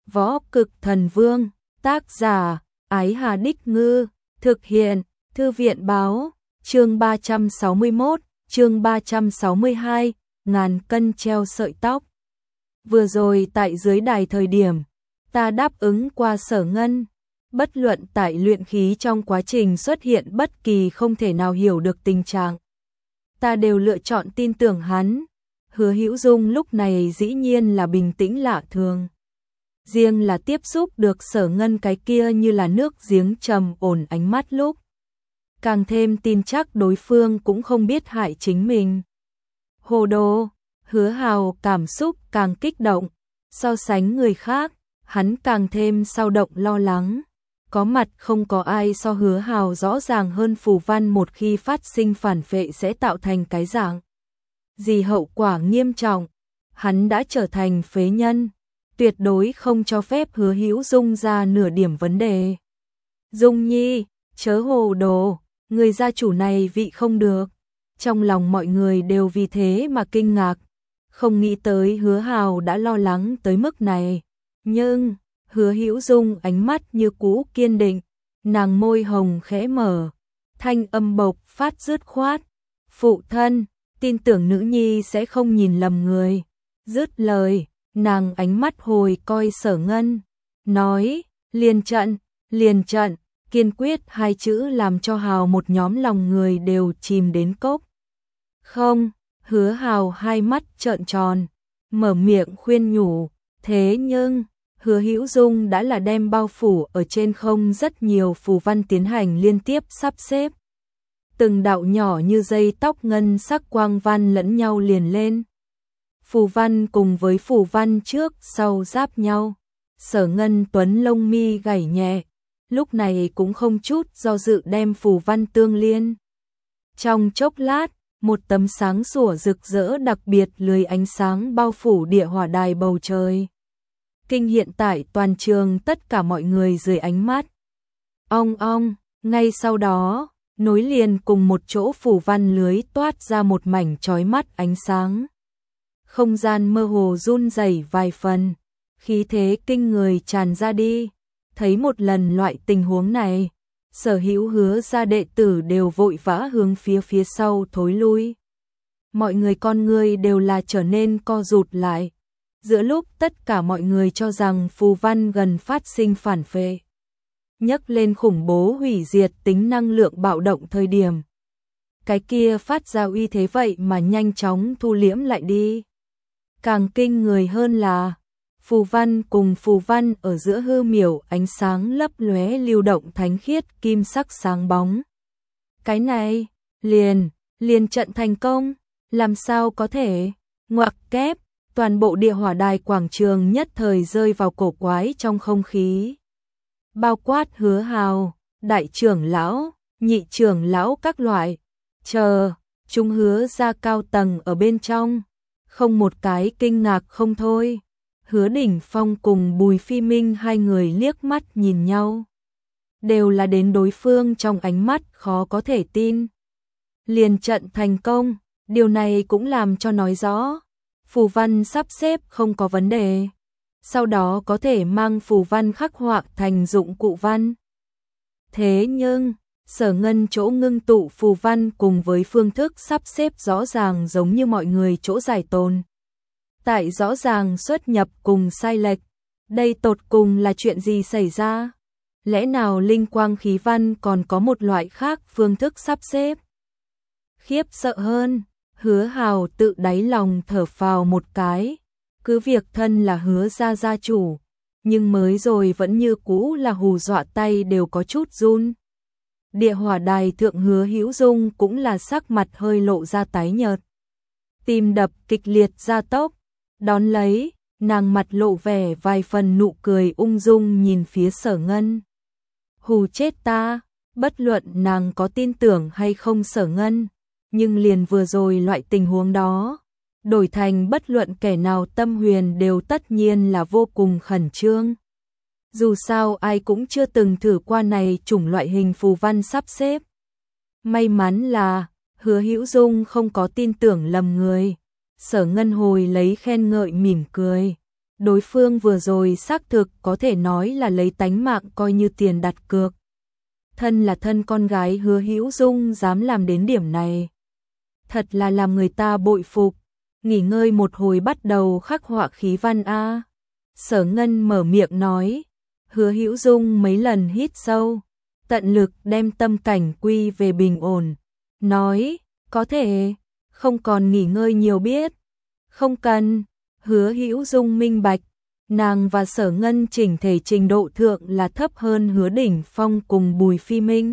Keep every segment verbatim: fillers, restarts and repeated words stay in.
Võ Cực Thần Vương, tác giả, Ái Hà Đích Ngư, thực hiện, Thư viện báo, chương ba trăm sáu mươi mốt, chương ba trăm sáu mươi hai, ngàn cân treo sợi tóc. Vừa rồi tại dưới đài thời điểm, ta đáp ứng qua Sở Ngân, bất luận tại luyện khí trong quá trình xuất hiện bất kỳ không thể nào hiểu được tình trạng. Ta đều lựa chọn tin tưởng hắn. Hứa Hữu Dung lúc này dĩ nhiên là bình tĩnh lạ thường. Riêng là tiếp xúc được Sở Ngân cái kia như là nước giếng trầm ổn ánh mắt lúc. Càng thêm tin chắc đối phương cũng không biết hại chính mình. Hồ đồ, Hứa Hào cảm xúc càng kích động. So sánh người khác, hắn càng thêm sao động lo lắng. Có mặt không có ai so Hứa Hào rõ ràng hơn phù văn một khi phát sinh phản vệ sẽ tạo thành cái dạng gì hậu quả nghiêm trọng. Hắn đã trở thành phế nhân, tuyệt đối không cho phép Hứa Hữu Dung ra nửa điểm vấn đề. Dung Nhi, chớ hồ đồ, người gia chủ này vị không được. Trong lòng mọi người đều vì thế mà kinh ngạc, không nghĩ tới Hứa Hào đã lo lắng tới mức này. Nhưng Hứa Hữu Dung ánh mắt như cũ kiên định, nàng môi hồng khẽ mở, thanh âm bộc phát dứt khoát. Phụ thân, tin tưởng nữ nhi sẽ không nhìn lầm người. Dứt lời, nàng ánh mắt hồi coi Sở Ngân, nói, liền trận, liền trận, kiên quyết hai chữ làm cho Hào một nhóm lòng người đều chìm đến cốc. Không, Hứa Hào hai mắt trợn tròn, mở miệng khuyên nhủ, thế nhưng Hứa Hữu Dung đã là đem bao phủ ở trên không rất nhiều phù văn tiến hành liên tiếp sắp xếp. Từng đạo nhỏ như dây tóc ngân sắc quang văn lẫn nhau liền lên. Phù văn cùng với phù văn trước sau giáp nhau. Sở Ngân Tuấn lông mi gảy nhẹ, lúc này cũng không chút do dự đem phù văn tương liên. Trong chốc lát, một tấm sáng sủa rực rỡ đặc biệt lưới ánh sáng bao phủ địa hỏa đài bầu trời. Kinh hiện tại toàn trường tất cả mọi người dưới ánh mắt. Ong ong, ngay sau đó, nối liền cùng một chỗ phù văn lưới toát ra một mảnh chói mắt ánh sáng. Không gian mơ hồ run rẩy vài phần, khí thế kinh người tràn ra đi. Thấy một lần loại tình huống này, sở hữu Hứa gia đệ tử đều vội vã hướng phía phía sau thối lui. Mọi người con người đều là trở nên co rụt lại. Giữa lúc tất cả mọi người cho rằng phù văn gần phát sinh phản phệ, nhấc lên khủng bố hủy diệt tính năng lượng bạo động thời điểm, cái kia phát ra uy thế vậy mà nhanh chóng thu liễm lại đi. Càng kinh người hơn là, phù văn cùng phù văn ở giữa hư miểu ánh sáng lấp lóe lưu động thánh khiết kim sắc sáng bóng. Cái này, liền, liền trận thành công, làm sao có thể, ngoặc kép. Toàn bộ địa hỏa đài quảng trường nhất thời rơi vào cổ quái trong không khí. Bao quát Hứa Hào, đại trưởng lão, nhị trưởng lão các loại. Chờ, chúng Hứa gia cao tầng ở bên trong. Không một cái kinh ngạc không thôi. Hứa Đỉnh Phong cùng Bùi Phi Minh hai người liếc mắt nhìn nhau. Đều là đến đối phương trong ánh mắt khó có thể tin. Liền trận thành công, điều này cũng làm cho nói rõ. Phù văn sắp xếp không có vấn đề. Sau đó có thể mang phù văn khắc họa thành dụng cụ văn. Thế nhưng, Sở Ngân chỗ ngưng tụ phù văn cùng với phương thức sắp xếp rõ ràng giống như mọi người chỗ giải tồn. Tại rõ ràng xuất nhập cùng sai lệch. Đây tột cùng là chuyện gì xảy ra? Lẽ nào linh quang khí văn còn có một loại khác phương thức sắp xếp? Khiếp sợ hơn, Hứa Hào tự đáy lòng thở phào một cái, cứ việc thân là Hứa gia gia chủ, nhưng mới rồi vẫn như cũ là hù dọa tay đều có chút run. Địa hỏa đài thượng Hứa Hữu Dung cũng là sắc mặt hơi lộ ra tái nhợt. Tim đập kịch liệt gia tốc, đón lấy, nàng mặt lộ vẻ vài phần nụ cười ung dung nhìn phía Sở Ngân. Hù chết ta, bất luận nàng có tin tưởng hay không Sở Ngân. Nhưng liền vừa rồi loại tình huống đó, đổi thành bất luận kẻ nào tâm huyền đều tất nhiên là vô cùng khẩn trương. Dù sao ai cũng chưa từng thử qua này chủng loại hình phù văn sắp xếp. May mắn là, Hứa Hữu Dung không có tin tưởng lầm người. Sở Ngân hồi lấy khen ngợi mỉm cười. Đối phương vừa rồi xác thực có thể nói là lấy tánh mạng coi như tiền đặt cược. Thân là thân con gái Hứa Hữu Dung dám làm đến điểm này. Thật là làm người ta bội phục. Nghỉ ngơi một hồi bắt đầu khắc họa khí văn a. Sở Ngân mở miệng nói. Hứa Hữu Dung mấy lần hít sâu, tận lực đem tâm cảnh quy về bình ổn. Nói, có thể, không còn nghỉ ngơi nhiều biết. Không cần, Hứa Hữu Dung minh bạch. Nàng và Sở Ngân chỉnh thể trình độ thượng là thấp hơn Hứa Đỉnh Phong cùng Bùi Phi Minh.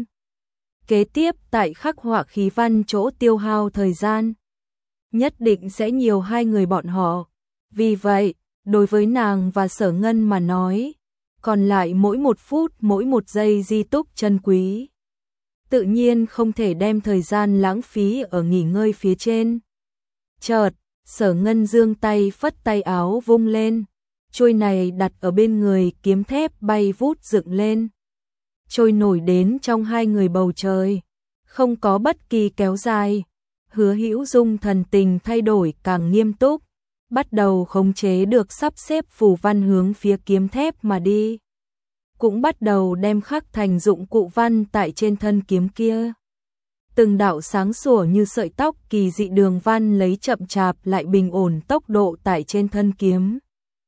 Kế tiếp tại khắc họa khí văn chỗ tiêu hao thời gian, nhất định sẽ nhiều hai người bọn họ. Vì vậy, đối với nàng và Sở Ngân mà nói, còn lại mỗi một phút mỗi một giây di túc chân quý. Tự nhiên không thể đem thời gian lãng phí ở nghỉ ngơi phía trên. Chợt, Sở Ngân giương tay phất tay áo vung lên. Trôi này đặt ở bên người kiếm thép bay vút dựng lên. Trôi nổi đến trong hai người bầu trời. Không có bất kỳ kéo dài. Hứa Hữu Dung thần tình thay đổi càng nghiêm túc. Bắt đầu khống chế được sắp xếp phù văn hướng phía kiếm thép mà đi. Cũng bắt đầu đem khắc thành dụng cụ văn tại trên thân kiếm kia. Từng đạo sáng sủa như sợi tóc kỳ dị đường văn lấy chậm chạp lại bình ổn tốc độ tại trên thân kiếm.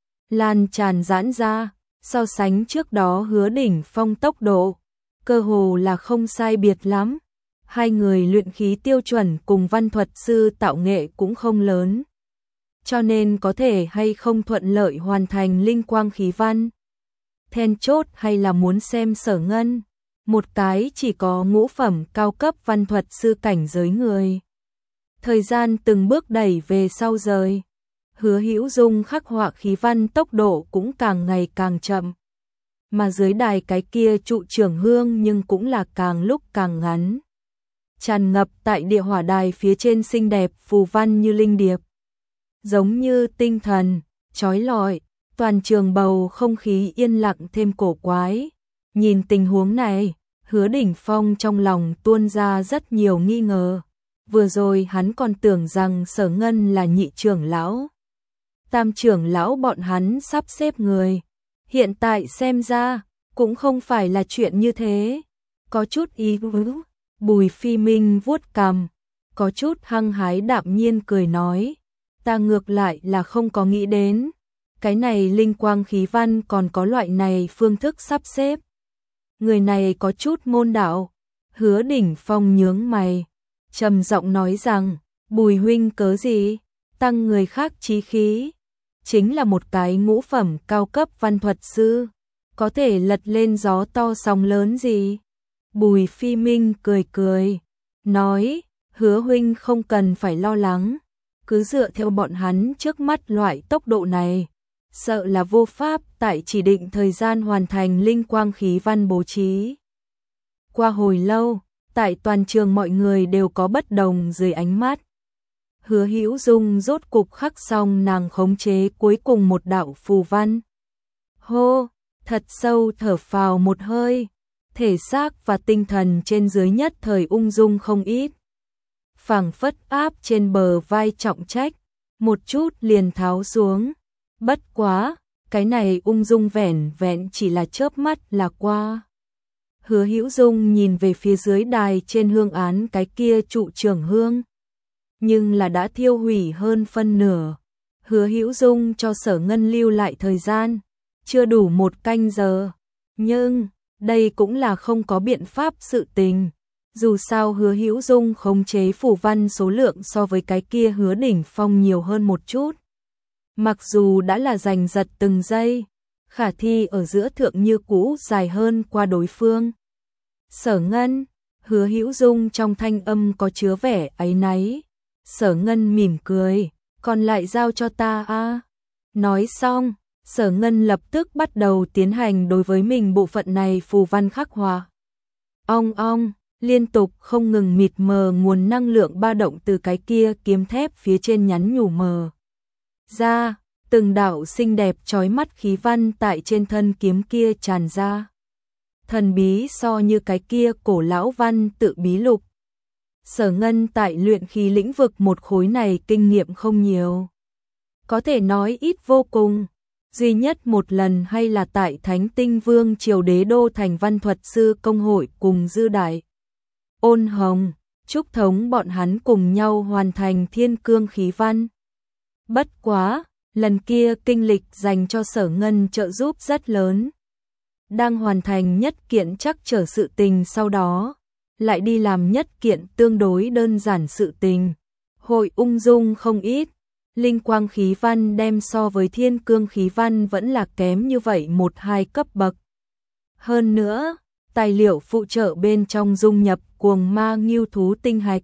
Lan tràn giãn ra, so sánh trước đó Hứa Đỉnh Phong tốc độ, cơ hồ là không sai biệt lắm. Hai người luyện khí tiêu chuẩn cùng văn thuật sư tạo nghệ cũng không lớn. Cho nên có thể hay không thuận lợi hoàn thành linh quang khí văn. Then chốt hay là muốn xem Sở Ngân, một cái chỉ có ngũ phẩm cao cấp văn thuật sư cảnh giới người. Thời gian từng bước đẩy về sau rời. Hứa Hữu Dung khắc họa khí văn tốc độ cũng càng ngày càng chậm. Mà dưới đài cái kia trụ trưởng hương nhưng cũng là càng lúc càng ngắn. Tràn ngập tại địa hỏa đài phía trên xinh đẹp phù văn như linh điệp. Giống như tinh thần, chói lọi, toàn trường bầu không khí yên lặng thêm cổ quái. Nhìn tình huống này, Hứa Đỉnh Phong trong lòng tuôn ra rất nhiều nghi ngờ. Vừa rồi hắn còn tưởng rằng Sở Ngân là nhị trưởng lão. Tam trưởng lão bọn hắn sắp xếp người. Hiện tại xem ra, cũng không phải là chuyện như thế. Có chút ý vứ. Bùi Phi Minh vuốt cằm, có chút hăng hái đạm nhiên cười nói. Ta ngược lại là không có nghĩ đến. Cái này linh quang khí văn còn có loại này phương thức sắp xếp. Người này có chút môn đạo. Hứa Đỉnh Phong nhướng mày, trầm giọng nói rằng, Bùi huynh cớ gì, tăng người khác chí khí. Chính là một cái ngũ phẩm cao cấp văn thuật sư, có thể lật lên gió to sóng lớn gì. Bùi Phi Minh cười cười, nói, Hứa huynh không cần phải lo lắng, cứ dựa theo bọn hắn trước mắt loại tốc độ này, sợ là vô pháp tại chỉ định thời gian hoàn thành linh quang khí văn bố trí. Qua hồi lâu, tại toàn trường mọi người đều có bất đồng dưới ánh mắt. Hứa Hữu Dung rốt cục khắc xong nàng khống chế cuối cùng một đạo phù văn. Hô, thật sâu thở phào một hơi, thể xác và tinh thần trên dưới nhất thời ung dung không ít. Phảng phất áp trên bờ vai trọng trách, một chút liền tháo xuống. Bất quá, cái này ung dung vẻn vẹn chỉ là chớp mắt là qua. Hứa Hữu Dung nhìn về phía dưới đài trên hương án cái kia trụ trưởng hương. Nhưng là đã thiêu hủy hơn phân nửa. Hứa Hữu Dung cho Sở Ngân lưu lại thời gian, chưa đủ một canh giờ. Nhưng, đây cũng là không có biện pháp sự tình. Dù sao Hứa Hữu Dung khống chế phù văn số lượng so với cái kia Hứa Đỉnh Phong nhiều hơn một chút. Mặc dù đã là giành giật từng giây, khả thi ở giữa thượng như cũ dài hơn qua đối phương. Sở Ngân, Hứa Hữu Dung trong thanh âm có chứa vẻ áy náy. Sở Ngân mỉm cười, còn lại giao cho ta a. Nói xong, Sở Ngân lập tức bắt đầu tiến hành đối với mình bộ phận này phù văn khắc họa. Ong ong, liên tục không ngừng mịt mờ nguồn năng lượng ba động từ cái kia kiếm thép phía trên nhắn nhủ mờ ra, từng đạo xinh đẹp chói mắt khí văn tại trên thân kiếm kia tràn ra. Thần bí so như cái kia cổ lão văn tự bí lục. Sở Ngân tại luyện khí lĩnh vực một khối này kinh nghiệm không nhiều. Có thể nói ít vô cùng. Duy nhất một lần hay là tại Thánh Tinh Vương triều đế đô thành văn thuật sư công hội cùng Dư Đại, Ôn Hồng, Trúc Thống bọn hắn cùng nhau hoàn thành thiên cương khí văn. Bất quá, lần kia kinh lịch dành cho Sở Ngân trợ giúp rất lớn. Đang hoàn thành nhất kiện trắc trở sự tình sau đó, lại đi làm nhất kiện tương đối đơn giản sự tình. Hội ung dung không ít, linh quang khí văn đem so với thiên cương khí văn vẫn là kém như vậy một hai cấp bậc. Hơn nữa, tài liệu phụ trợ bên trong dung nhập cuồng ma ngưu thú tinh hạch.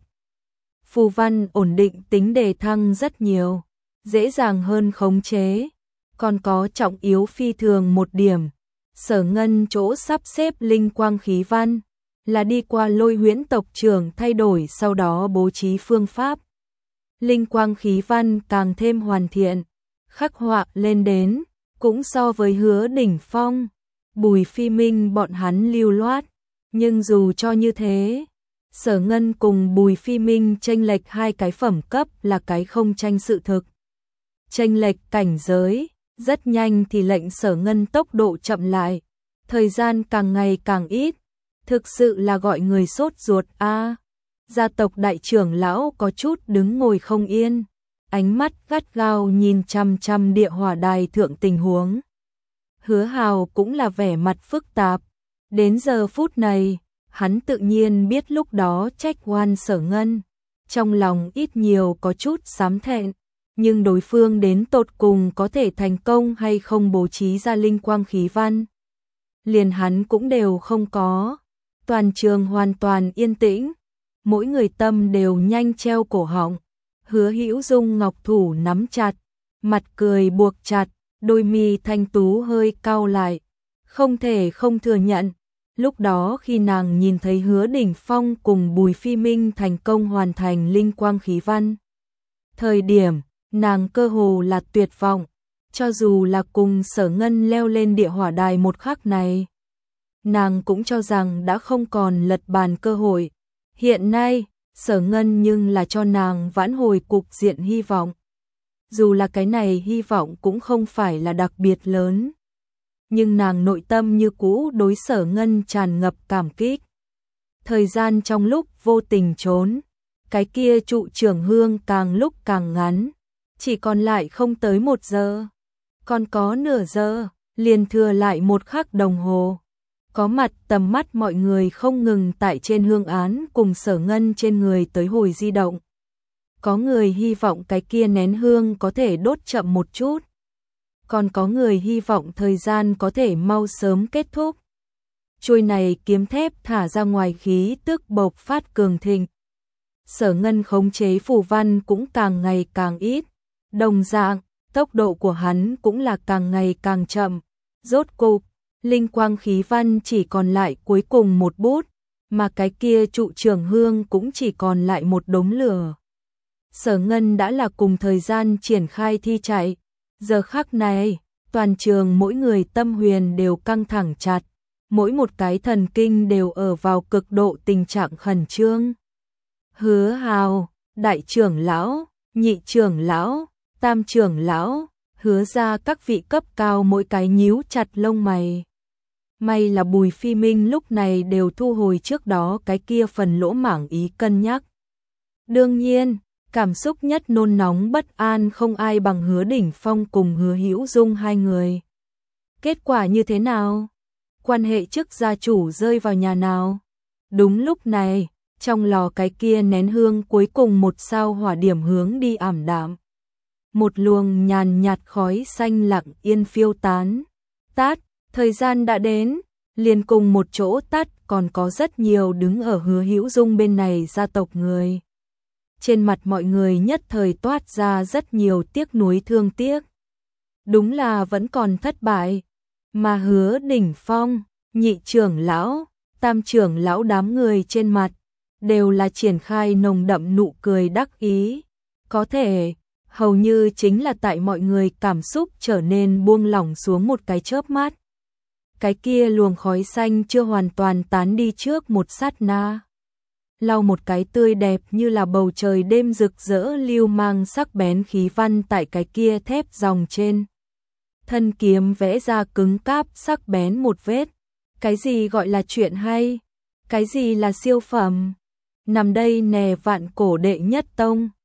Phù văn ổn định tính đề thăng rất nhiều, dễ dàng hơn khống chế. Còn có trọng yếu phi thường một điểm, Sở Ngân chỗ sắp xếp linh quang khí văn là đi qua Lôi Huyễn tộc trưởng thay đổi sau đó bố trí phương pháp. Linh quang khí văn càng thêm hoàn thiện, khắc họa lên đến, cũng so với Hứa Đỉnh Phong, Bùi Phi Minh bọn hắn lưu loát, nhưng dù cho như thế, Sở Ngân cùng Bùi Phi Minh chênh lệch hai cái phẩm cấp là cái không tranh sự thực. Chênh lệch cảnh giới, rất nhanh thì lệnh Sở Ngân tốc độ chậm lại, thời gian càng ngày càng ít, thực sự là gọi người sốt ruột a. À, gia tộc đại trưởng lão có chút đứng ngồi không yên, ánh mắt gắt gao nhìn chằm chằm địa hỏa đài thượng tình huống. Hứa Hào cũng là vẻ mặt phức tạp, đến giờ phút này, hắn tự nhiên biết lúc đó trách oan Sở Ngân, trong lòng ít nhiều có chút xám thẹn, nhưng đối phương đến tột cùng có thể thành công hay không bố trí ra linh quang khí văn. Liền hắn cũng đều không có, toàn trường hoàn toàn yên tĩnh, mỗi người tâm đều nhanh treo cổ họng. Hứa Hữu Dung ngọc thủ nắm chặt, mặt cười buộc chặt, đôi mi thanh tú hơi cau lại, không thể không thừa nhận. Lúc đó khi nàng nhìn thấy Hứa Đỉnh Phong cùng Bùi Phi Minh thành công hoàn thành linh quang khí văn, thời điểm nàng cơ hồ là tuyệt vọng, cho dù là cùng Sở Ngân leo lên địa hỏa đài một khắc này, nàng cũng cho rằng đã không còn lật bàn cơ hội. Hiện nay, Sở Ngân nhưng là cho nàng vãn hồi cục diện hy vọng. Dù là cái này hy vọng cũng không phải là đặc biệt lớn, nhưng nàng nội tâm như cũ đối Sở Ngân tràn ngập cảm kích. Thời gian trong lúc vô tình trốn, cái kia trụ trưởng hương càng lúc càng ngắn, chỉ còn lại không tới một giờ, còn có nửa giờ, liền thừa lại một khắc đồng hồ. Có mặt tầm mắt mọi người không ngừng tại trên hương án cùng Sở Ngân trên người tới hồi di động. Có người hy vọng cái kia nén hương có thể đốt chậm một chút, còn có người hy vọng thời gian có thể mau sớm kết thúc. Chuôi này kiếm thép thả ra ngoài khí tức bộc phát cường thịnh. Sở Ngân khống chế phù văn cũng càng ngày càng ít, đồng dạng, tốc độ của hắn cũng là càng ngày càng chậm. Rốt cục, linh quang khí văn chỉ còn lại cuối cùng một bút, mà cái kia trụ trưởng hương cũng chỉ còn lại một đống lửa. Sở Ngân đã là cùng thời gian triển khai thi chạy, giờ khắc này, toàn trường mỗi người tâm huyền đều căng thẳng chặt, mỗi một cái thần kinh đều ở vào cực độ tình trạng khẩn trương. Hứa Hào, đại trưởng lão, nhị trưởng lão, tam trưởng lão, Hứa ra các vị cấp cao mỗi cái nhíu chặt lông mày. May là Bùi Phi Minh lúc này đều thu hồi trước đó cái kia phần lỗ mảng ý cân nhắc. Đương nhiên, cảm xúc nhất nôn nóng bất an không ai bằng Hứa Đỉnh Phong cùng Hứa Hữu Dung hai người. Kết quả như thế nào? Quan hệ trước gia chủ rơi vào nhà nào? Đúng lúc này, trong lò cái kia nén hương cuối cùng một sao hỏa điểm hướng đi ảm đạm. Một luồng nhàn nhạt khói xanh lặng yên phiêu tán. Tát, thời gian đã đến, liền cùng một chỗ tắt còn có rất nhiều đứng ở Hứa Hữu Dung bên này gia tộc người. Trên mặt mọi người nhất thời toát ra rất nhiều tiếc nuối thương tiếc. Đúng là vẫn còn thất bại, mà Hứa Đỉnh Phong, nhị trưởng lão, tam trưởng lão đám người trên mặt đều là triển khai nồng đậm nụ cười đắc ý. Có thể, hầu như chính là tại mọi người cảm xúc trở nên buông lỏng xuống một cái chớp mắt. Cái kia luồng khói xanh chưa hoàn toàn tán đi trước một sát na. Lau một cái tươi đẹp như là bầu trời đêm rực rỡ lưu mang sắc bén khí văn tại cái kia thép dòng trên. thân kiếm vẽ ra cứng cáp sắc bén một vết. Cái gì gọi là chuyện hay? Cái gì là siêu phẩm? Nằm đây nè vạn cổ đệ nhất tông.